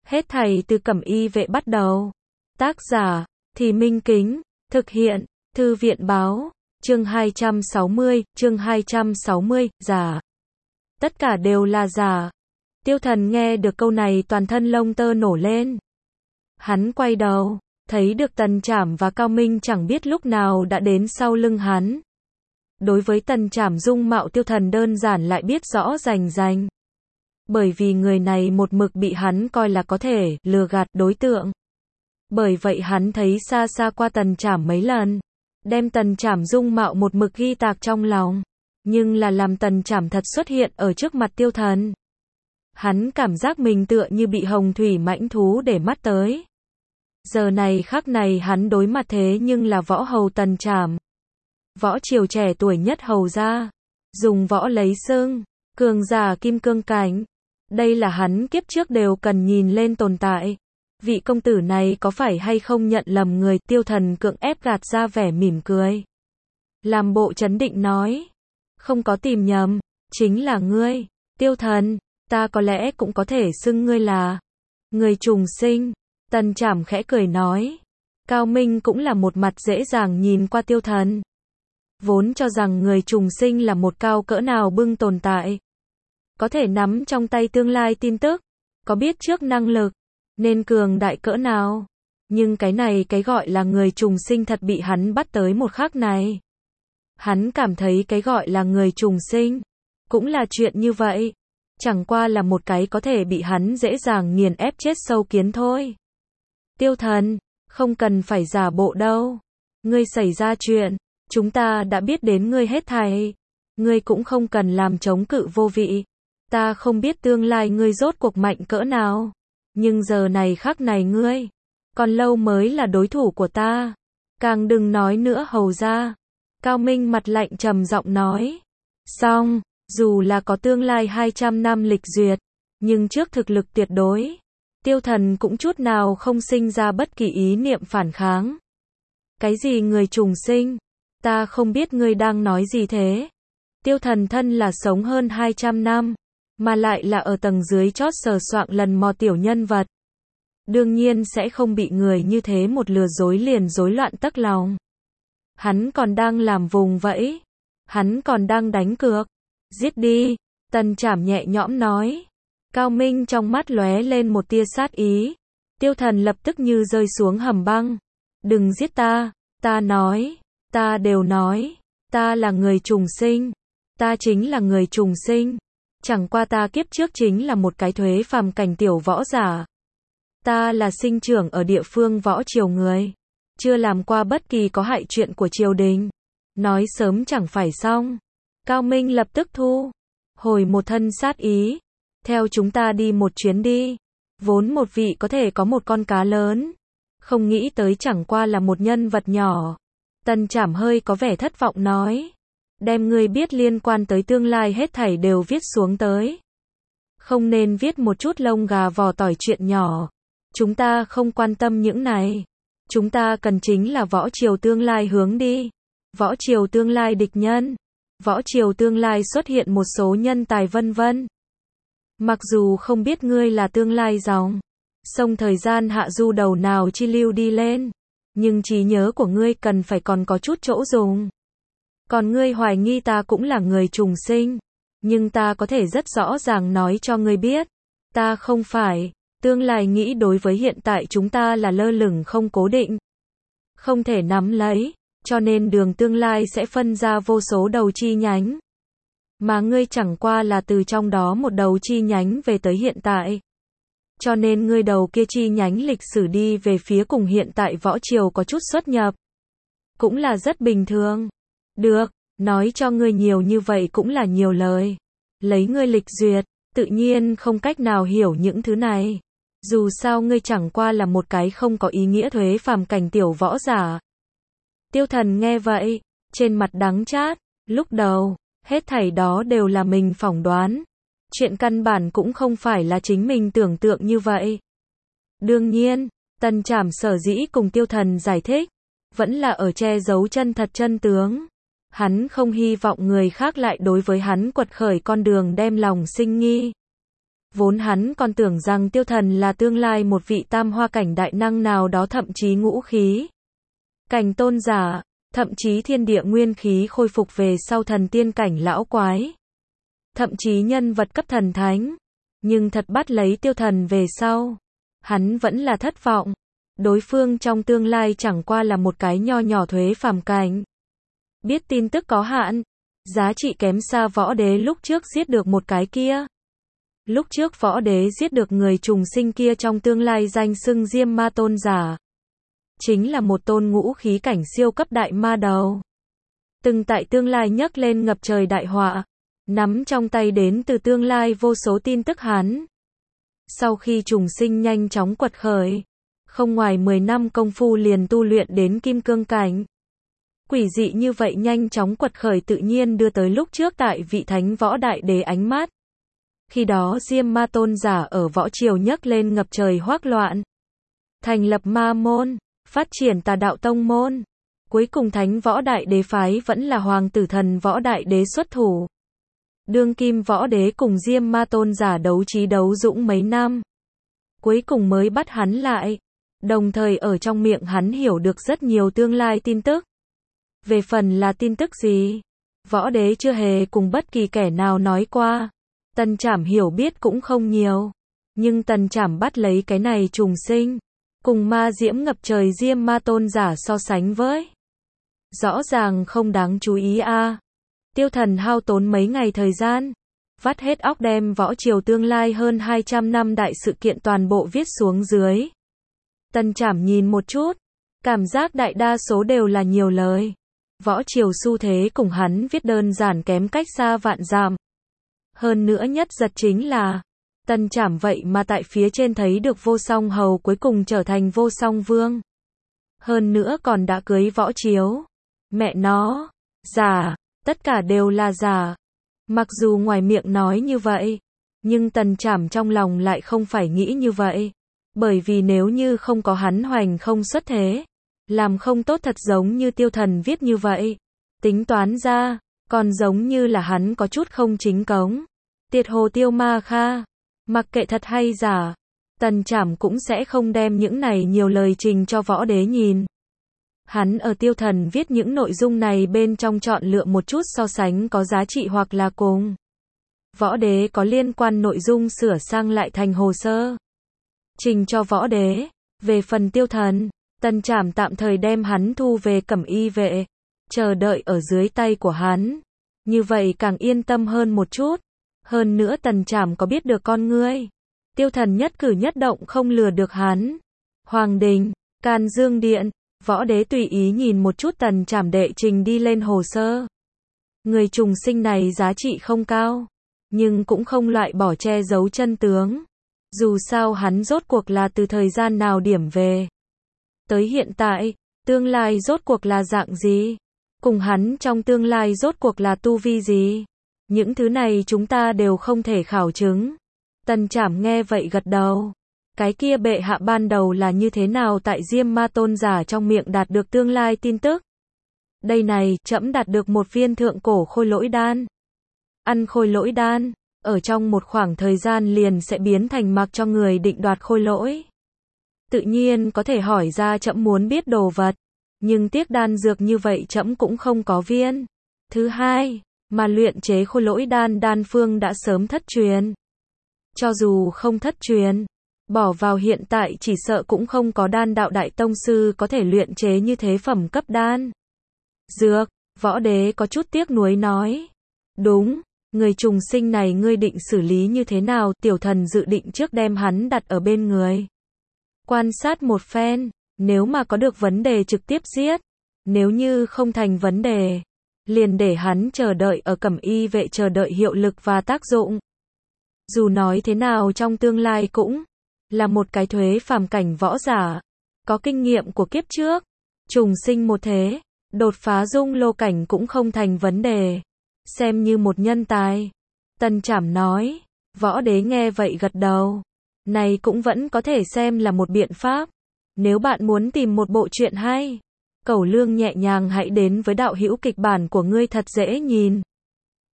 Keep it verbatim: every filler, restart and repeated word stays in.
Hết thảy từ Cẩm Y Vệ bắt đầu. Tác giả, Thì Minh Kính, thực hiện, Thư viện báo, chương hai trăm sáu mươi, chương hai trăm sáu mươi, giả. Tất cả đều là giả. Tiêu Thần nghe được câu này toàn thân lông tơ nổ lên. Hắn quay đầu, thấy được Tần Trảm và Cao Minh chẳng biết lúc nào đã đến sau lưng hắn. Đối với Tần Trảm dung mạo Tiêu Thần đơn giản lại biết rõ rành rành. Bởi vì người này một mực bị hắn coi là có thể lừa gạt đối tượng. Bởi vậy hắn thấy xa xa qua Tần Trảm mấy lần, đem Tần Trảm dung mạo một mực ghi tạc trong lòng. Nhưng là làm Tần Trảm thật xuất hiện ở trước mặt Tiêu Thần. Hắn cảm giác mình tựa như bị hồng thủy mãnh thú để mắt tới. Giờ này khắc này hắn đối mặt thế nhưng là võ hầu Tần Trảm. Võ triều trẻ tuổi nhất hầu gia. Dùng võ lấy xưng, cường giả kim cương cảnh. Đây là hắn kiếp trước đều cần nhìn lên tồn tại. Vị công tử này có phải hay không nhận lầm người? Tiêu Thần cưỡng ép gạt ra vẻ mỉm cười. Làm bộ trấn định nói. Không có tìm nhầm, chính là ngươi. Tiêu Thần, ta có lẽ cũng có thể xưng ngươi là người trùng sinh. Tần Trảm khẽ cười nói. Cao Minh cũng là một mặt dễ dàng nhìn qua Tiêu Thần. Vốn cho rằng người trùng sinh là một cao cỡ nào bưng tồn tại. Có thể nắm trong tay tương lai tin tức. Có biết trước năng lực. Nên cường đại cỡ nào. Nhưng cái này cái gọi là người trùng sinh thật bị hắn bắt tới một khắc này. Hắn cảm thấy cái gọi là người trùng sinh. Cũng là chuyện như vậy. Chẳng qua là một cái có thể bị hắn dễ dàng nghiền ép chết sâu kiến thôi. Tiêu Thần, không cần phải giả bộ đâu. Ngươi xảy ra chuyện, chúng ta đã biết đến ngươi hết thảy. Ngươi cũng không cần làm chống cự vô vị. Ta không biết tương lai ngươi rốt cuộc mạnh cỡ nào. Nhưng giờ này khắc này ngươi, còn lâu mới là đối thủ của ta. Càng đừng nói nữa hầu ra. Cao Minh mặt lạnh trầm giọng nói. Xong, dù là có tương lai hai trăm năm lịch duyệt, nhưng trước thực lực tuyệt đối, Tiêu Thần cũng chút nào không sinh ra bất kỳ ý niệm phản kháng. Cái gì người trùng sinh? Ta không biết ngươi đang nói gì thế. Tiêu Thần thân là sống hơn hai trăm năm, mà lại là ở tầng dưới chót sờ soạng lần mò tiểu nhân vật. Đương nhiên sẽ không bị người như thế một lừa dối liền rối loạn tấc lòng. Hắn còn đang làm vùng vẫy. Hắn còn đang đánh cược. Giết đi. Tần Trảm nhẹ nhõm nói. Cao Minh trong mắt lóe lên một tia sát ý. Tiêu Thần lập tức như rơi xuống hầm băng. Đừng giết ta. Ta nói. Ta đều nói. Ta là người trùng sinh. Ta chính là người trùng sinh. Chẳng qua ta kiếp trước chính là một cái thuế phàm cảnh tiểu võ giả. Ta là sinh trưởng ở địa phương võ triều người. Chưa làm qua bất kỳ có hại chuyện của triều đình. Nói sớm chẳng phải xong. Cao Minh lập tức thu hồi một thân sát ý. Theo chúng ta đi một chuyến đi. Vốn một vị có thể có một con cá lớn. Không nghĩ tới chẳng qua là một nhân vật nhỏ. Tần Trảm hơi có vẻ thất vọng nói. Đem ngươi biết liên quan tới tương lai hết thảy đều viết xuống tới. Không nên viết một chút lông gà vò tỏi chuyện nhỏ. Chúng ta không quan tâm những này. Chúng ta cần chính là võ triều tương lai hướng đi. Võ triều tương lai địch nhân. Võ triều tương lai xuất hiện một số nhân tài vân vân. Mặc dù không biết ngươi là tương lai dòng sông thời gian hạ du đầu nào chi lưu đi lên. Nhưng trí nhớ của ngươi cần phải còn có chút chỗ dùng. Còn ngươi hoài nghi ta cũng là người trùng sinh. Nhưng ta có thể rất rõ ràng nói cho ngươi biết. Ta không phải. Tương lai nghĩ đối với hiện tại chúng ta là lơ lửng không cố định. Không thể nắm lấy. Cho nên đường tương lai sẽ phân ra vô số đầu chi nhánh. Mà ngươi chẳng qua là từ trong đó một đầu chi nhánh về tới hiện tại. Cho nên ngươi đầu kia chi nhánh lịch sử đi về phía cùng hiện tại võ triều có chút xuất nhập. Cũng là rất bình thường. Được, nói cho ngươi nhiều như vậy cũng là nhiều lời. Lấy ngươi lịch duyệt, tự nhiên không cách nào hiểu những thứ này. Dù sao ngươi chẳng qua là một cái không có ý nghĩa thuế phàm cảnh tiểu võ giả. Tiêu Thần nghe vậy, trên mặt đắng chát, lúc đầu, hết thảy đó đều là mình phỏng đoán. Chuyện căn bản cũng không phải là chính mình tưởng tượng như vậy. Đương nhiên, Tần Trảm sở dĩ cùng Tiêu Thần giải thích, vẫn là ở che giấu chân thật chân tướng. Hắn không hy vọng người khác lại đối với hắn quật khởi con đường đem lòng sinh nghi. Vốn hắn còn tưởng rằng tiêu thần là tương lai một vị tam hoa cảnh đại năng nào đó, thậm chí ngũ khí cảnh tôn giả, thậm chí thiên địa nguyên khí khôi phục về sau thần tiên cảnh lão quái, thậm chí nhân vật cấp thần thánh. Nhưng thật bắt lấy tiêu thần về sau, hắn vẫn là thất vọng. Đối phương trong tương lai chẳng qua là một cái nho nhỏ thuế phàm cảnh. Biết tin tức có hạn, giá trị kém xa võ đế lúc trước giết được một cái kia. Lúc trước võ đế giết được người trùng sinh kia trong tương lai danh xưng Diêm Ma tôn giả. Chính là một tôn ngũ khí cảnh siêu cấp đại ma đầu. Từng tại tương lai nhấc lên ngập trời đại họa. Nắm trong tay đến từ tương lai vô số tin tức hắn. Sau khi trùng sinh nhanh chóng quật khởi. Không ngoài mười năm công phu liền tu luyện đến kim cương cảnh. Quỷ dị như vậy nhanh chóng quật khởi tự nhiên đưa tới lúc trước tại vị thánh võ đại đế ánh mắt. Khi đó Diêm Ma tôn giả ở võ triều nhấc lên ngập trời hoác loạn. Thành lập ma môn, phát triển tà đạo tông môn. Cuối cùng thánh võ đại đế phái vẫn là hoàng tử thần võ đại đế xuất thủ. Đương kim võ đế cùng Diêm Ma tôn giả đấu trí đấu dũng mấy năm. Cuối cùng mới bắt hắn lại. Đồng thời ở trong miệng hắn hiểu được rất nhiều tương lai tin tức. Về phần là tin tức gì? Võ đế chưa hề cùng bất kỳ kẻ nào nói qua. Tần Trảm hiểu biết cũng không nhiều. Nhưng Tần Trảm bắt lấy cái này trùng sinh. Cùng ma diễm ngập trời Diêm Ma tôn giả so sánh với. Rõ ràng không đáng chú ý a. À. Tiêu thần hao tốn mấy ngày thời gian. Vắt hết óc đem võ triều tương lai hơn hai trăm năm đại sự kiện toàn bộ viết xuống dưới. Tần Trảm nhìn một chút. Cảm giác đại đa số đều là nhiều lời. Võ triều xu thế cùng hắn viết đơn giản kém cách xa vạn dặm. Hơn nữa nhất giật chính là, Tần Trảm vậy mà tại phía trên thấy được Vô Song Hầu cuối cùng trở thành Vô Song Vương. Hơn nữa còn đã cưới võ chiếu. Mẹ nó, giả, tất cả đều là giả. Mặc dù ngoài miệng nói như vậy, nhưng Tần Trảm trong lòng lại không phải nghĩ như vậy. Bởi vì nếu như không có hắn hoành không xuất thế, làm không tốt thật giống như tiêu thần viết như vậy. Tính toán ra, còn giống như là hắn có chút không chính cống. Tiệt hồ Tiêu Ma Kha, mặc kệ thật hay giả, Tần Trảm cũng sẽ không đem những này nhiều lời trình cho võ đế nhìn. Hắn ở tiêu thần viết những nội dung này bên trong chọn lựa một chút so sánh có giá trị hoặc là cùng võ đế có liên quan nội dung sửa sang lại thành hồ sơ. Trình cho võ đế. Về phần tiêu thần, Tần Trảm tạm thời đem hắn thu về Cẩm Y vệ, chờ đợi ở dưới tay của hắn. Như vậy càng yên tâm hơn một chút. Hơn nữa Tần Trảm có biết được con ngươi. Tiêu thần nhất cử nhất động không lừa được hắn. Hoàng đình, Can Dương điện, võ đế tùy ý nhìn một chút Tần Trảm đệ trình đi lên hồ sơ. Người trùng sinh này giá trị không cao, nhưng cũng không loại bỏ che giấu chân tướng. Dù sao hắn rốt cuộc là từ thời gian nào điểm về. Tới hiện tại, tương lai rốt cuộc là dạng gì? Cùng hắn trong tương lai rốt cuộc là tu vi gì? Những thứ này chúng ta đều không thể khảo chứng. Tần Trảm nghe vậy gật đầu. Cái kia bệ hạ ban đầu là như thế nào tại Diêm Ma tôn giả trong miệng đạt được tương lai tin tức? Đây này, trẫm đạt được một viên thượng cổ khôi lỗi đan. Ăn khôi lỗi đan, ở trong một khoảng thời gian liền sẽ biến thành mặc cho người định đoạt khôi lỗi. Tự nhiên có thể hỏi ra trẫm muốn biết đồ vật, nhưng tiếc đan dược như vậy trẫm cũng không có viên. Thứ hai, mà luyện chế khôi lỗi đan đan phương đã sớm thất truyền. Cho dù không thất truyền, bỏ vào hiện tại chỉ sợ cũng không có đan đạo đại tông sư có thể luyện chế như thế phẩm cấp đan dược. Võ đế có chút tiếc nuối nói. Đúng, người trùng sinh này ngươi định xử lý như thế nào? Tiểu thần dự định trước đem hắn đặt ở bên người. Quan sát một phen, nếu mà có được vấn đề trực tiếp giết. Nếu như không thành vấn đề, liền để hắn chờ đợi ở Cẩm Y vệ chờ đợi hiệu lực và tác dụng. Dù nói thế nào trong tương lai cũng là một cái thuế phàm cảnh võ giả, có kinh nghiệm của kiếp trước, trùng sinh một thế, đột phá dung lô cảnh cũng không thành vấn đề, xem như một nhân tài. Tần Trảm nói. Võ đế nghe vậy gật đầu. Này cũng vẫn có thể xem là một biện pháp. Nếu bạn muốn tìm một bộ truyện hay, Cẩu Lương nhẹ nhàng hãy đến với đạo hữu kịch bản của ngươi thật dễ nhìn.